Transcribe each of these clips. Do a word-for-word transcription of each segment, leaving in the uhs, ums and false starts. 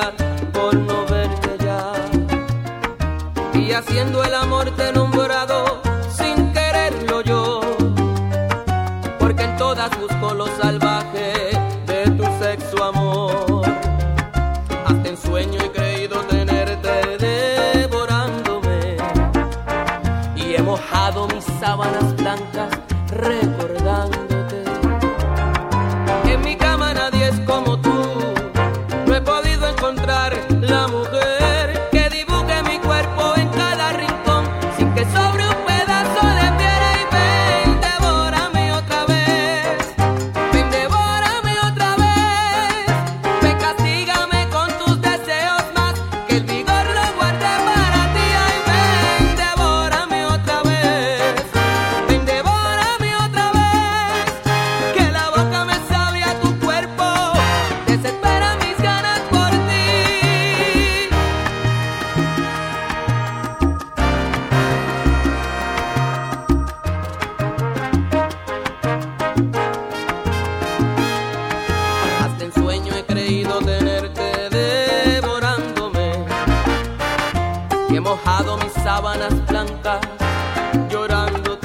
día por no verte ya. Y haciendo el amor te he nombrado sin quererlo yo, porque en todas busco lo salvaje de tu sexo amor. Hasta en sueño he creído tenerte devorándome, y he mojado mis sábanas blancas recordándote. En mi cama nadie es como tú, no he podido encontrar la mujer que dibuje mi cuerpo en cada rincón sin que sobre un pedazo de piedra. Y ven, devórame otra vez, ven, devórame otra vez, ven, castígame con tus deseos más, que el vigor lo guarde para ti. Ay, ven, devórame otra vez, ven, devórame otra vez, que la boca me sabe a tu cuerpo, desespera mis ganas por ti. Hasta en sueño he creído tenerte devorándome, y he mojado mis sábanas blancas llorándote.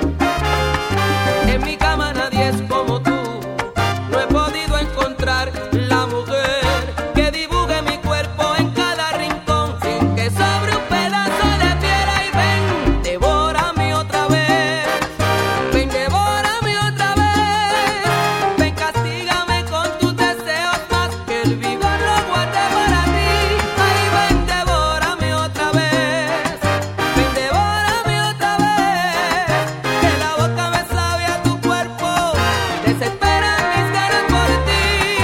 En mi cama nadie es como tú, no he podido encontrar la mujer que dibuje mi cuerpo en cada rincón sin que sobre un pedazo de piedra. Y ven, devórame otra vez, ven, devórame otra vez, ven, castígame con tus deseos más, que el vigor lo guarde para ti. Ay, ven, devórame otra vez, ven, devórame otra vez, que la boca me sabe a tu cuerpo, desesperan mis ganas por ti.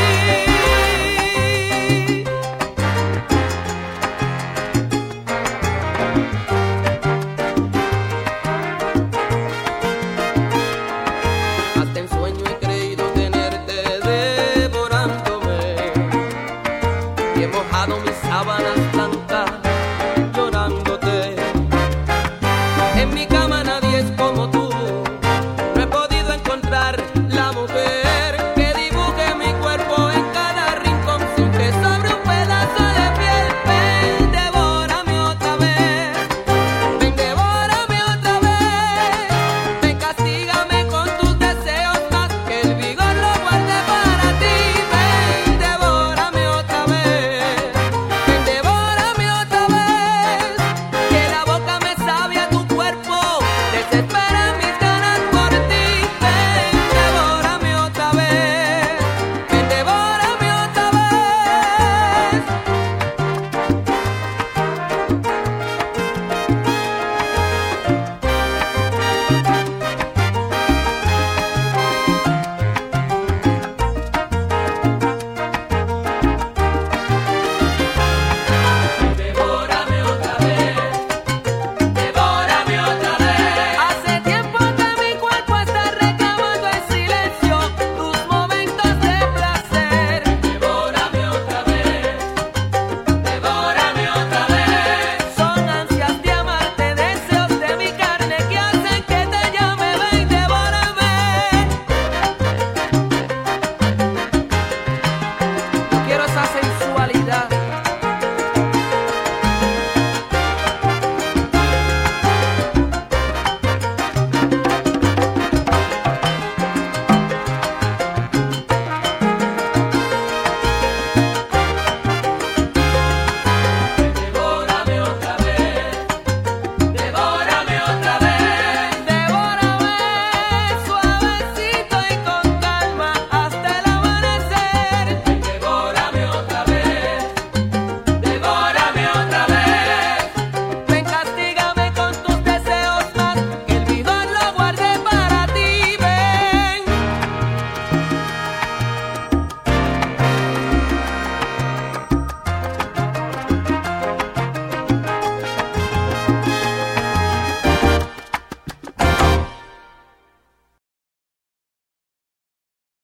Hasta en sueño he creído tenerte devorándome, y he mojado mis sábanas blancas